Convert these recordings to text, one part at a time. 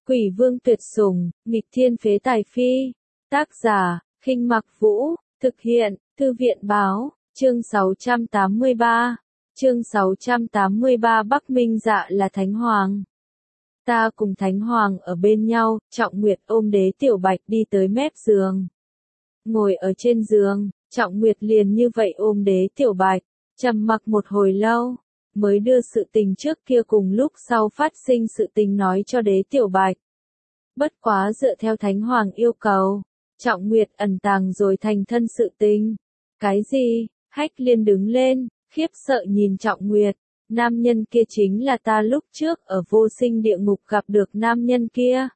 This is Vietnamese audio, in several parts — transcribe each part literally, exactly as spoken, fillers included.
Quỷ vương tuyệt sủng, nghịch thiên phế tài phi. Tác giả, Khinh Mặc Vũ, thực hiện, Thư viện báo, chương sáu trăm tám mươi ba. Chương sáu trăm tám mươi ba Bắc Minh Dạ là Thánh Hoàng. Ta cùng Thánh Hoàng ở bên nhau, Trọng Nguyệt ôm Đế Tiểu Bạch đi tới mép giường. Ngồi ở trên giường, Trọng Nguyệt liền như vậy ôm Đế Tiểu Bạch, trầm mặc một hồi lâu, mới đưa sự tình trước kia cùng lúc sau phát sinh sự tình nói cho Đế Tiểu Bạch. Bất quá dựa theo Thánh Hoàng yêu cầu, Trọng Nguyệt ẩn tàng rồi thành thân sự tình. Cái gì? Hách Liên đứng lên, khiếp sợ nhìn Trọng Nguyệt. Nam nhân kia chính là ta lúc trước ở vô sinh địa ngục gặp được nam nhân kia.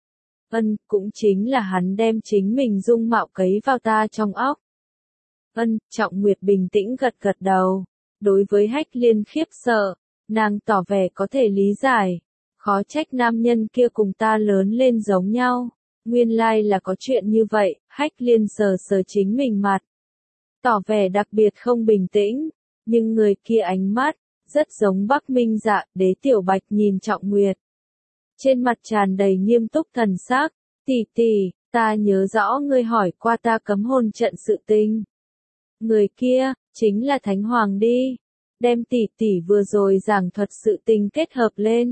Ân, cũng chính là hắn đem chính mình dung mạo cấy vào ta trong óc. Ân, Trọng Nguyệt bình tĩnh gật gật đầu. Đối với Hách Liên khiếp sợ, nàng tỏ vẻ có thể lý giải. Khó trách nam nhân kia cùng ta lớn lên giống nhau. Nguyên lai là có chuyện như vậy. Hách Liên sờ sờ chính mình mặt, tỏ vẻ đặc biệt không bình tĩnh. Nhưng người kia ánh mắt rất giống Bắc Minh Dạ. Đế Tiểu Bạch nhìn Trọng Nguyệt, trên mặt tràn đầy nghiêm túc thần sắc. Tỷ tỷ, ta nhớ rõ ngươi hỏi qua ta cấm hồn trận sự tình. Người kia chính là Thánh Hoàng đi. Đem tỷ tỷ vừa rồi giảng thuật sự tình kết hợp lên.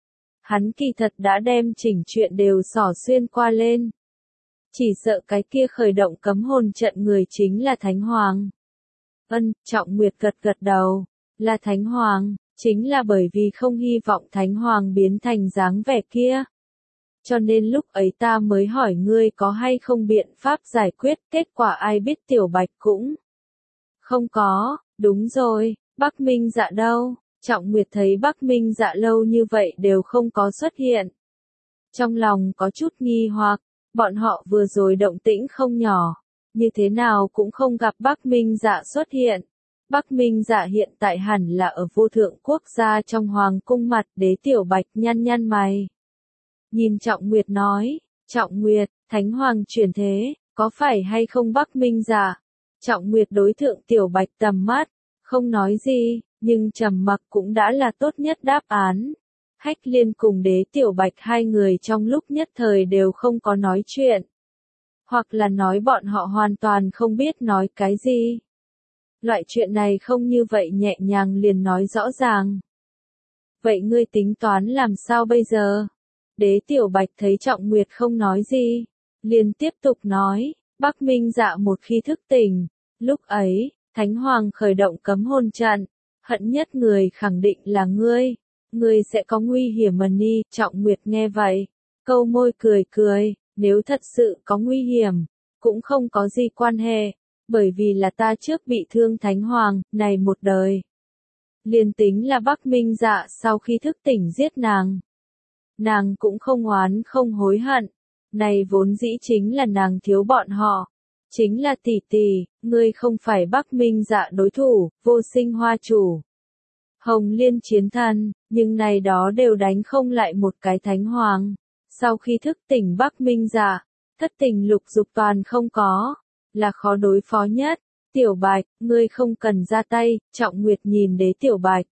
Hắn kỳ thật đã đem chỉnh chuyện đều xỏ xuyên qua lên. Chỉ sợ cái kia khởi động cấm hồn trận người chính là Thánh Hoàng. Ân, Trọng Nguyệt gật gật đầu. Là Thánh Hoàng, chính là bởi vì không hy vọng Thánh Hoàng biến thành dáng vẻ kia. Cho nên lúc ấy ta mới hỏi ngươi có hay không biện pháp giải quyết, kết quả ai biết Tiểu Bạch cũng không có. Đúng rồi, Bắc Minh Dạ đâu? Trọng Nguyệt thấy Bắc Minh Dạ lâu như vậy đều không có xuất hiện. Trong lòng có chút nghi hoặc, bọn họ vừa rồi động tĩnh không nhỏ, như thế nào cũng không gặp Bắc Minh Dạ xuất hiện. Bắc Minh Dạ hiện tại hẳn là ở vô thượng quốc gia trong hoàng cung mặt. Đế Tiểu Bạch nhăn nhăn mày, nhìn Trọng Nguyệt nói, Trọng Nguyệt, Thánh Hoàng chuyển thế, có phải hay không Bắc Minh Dạ? Trọng Nguyệt đối thượng Tiểu Bạch tầm mắt, không nói gì, nhưng trầm mặc cũng đã là tốt nhất đáp án. Hách Liên cùng Đế Tiểu Bạch hai người trong lúc nhất thời đều không có nói chuyện. Hoặc là nói bọn họ hoàn toàn không biết nói cái gì. Loại chuyện này không như vậy nhẹ nhàng liền nói rõ ràng. Vậy ngươi tính toán làm sao bây giờ? Đế Tiểu Bạch thấy Trọng Nguyệt không nói gì, liền tiếp tục nói, Bắc Minh Dạ một khi thức tỉnh, lúc ấy, Thánh Hoàng khởi động cấm hồn trận, hận nhất người khẳng định là ngươi, ngươi sẽ có nguy hiểm mà ni. Trọng Nguyệt nghe vậy, câu môi cười cười, nếu thật sự có nguy hiểm, cũng không có gì quan hệ, bởi vì là ta trước bị thương Thánh Hoàng, này một đời. Liền tính là Bắc Minh Dạ sau khi thức tỉnh giết nàng, nàng cũng không oán không hối hận, này vốn dĩ chính là nàng thiếu bọn họ. Chính là tỷ tỷ, ngươi không phải Bắc Minh Dạ đối thủ, vô sinh hoa chủ, Hồng Liên chiến thần, nhưng này đó đều đánh không lại một cái Thánh Hoàng. Sau khi thức tỉnh Bắc Minh Dạ, thất tình lục dục toàn không có, là khó đối phó nhất. Tiểu Bạch, ngươi không cần ra tay. Trọng Nguyệt nhìn Đế Tiểu Bạch,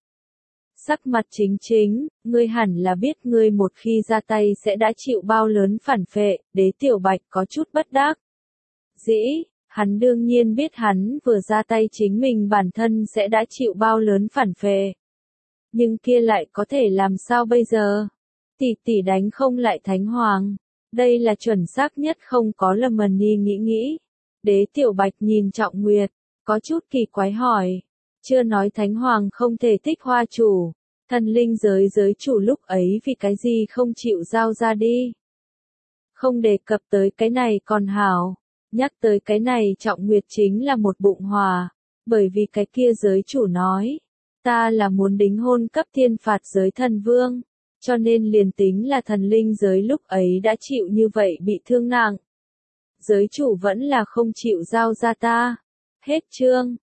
sắc mặt chính chính, ngươi hẳn là biết ngươi một khi ra tay sẽ đã chịu bao lớn phản phệ. Đế Tiểu Bạch có chút bất đắc dĩ, hắn đương nhiên biết hắn vừa ra tay chính mình bản thân sẽ đã chịu bao lớn phản phệ. Nhưng kia lại có thể làm sao bây giờ? Tỷ tỷ đánh không lại Thánh Hoàng, đây là chuẩn xác nhất không có lầm mần ni nghĩ nghĩ. Đế Tiểu Bạch nhìn Trọng Nguyệt, có chút kỳ quái hỏi, chưa nói Thánh Hoàng không thể thích hoa chủ, thần linh giới giới chủ lúc ấy vì cái gì không chịu giao ra đi? Không đề cập tới cái này còn hảo, nhắc tới cái này Trọng Nguyệt chính là một bụng hòa, bởi vì cái kia giới chủ nói, ta là muốn đính hôn cấp thiên phạt giới thần vương, cho nên liền tính là thần linh giới lúc ấy đã chịu như vậy bị thương nặng. Giới chủ vẫn là không chịu giao ra ta. Hết chương.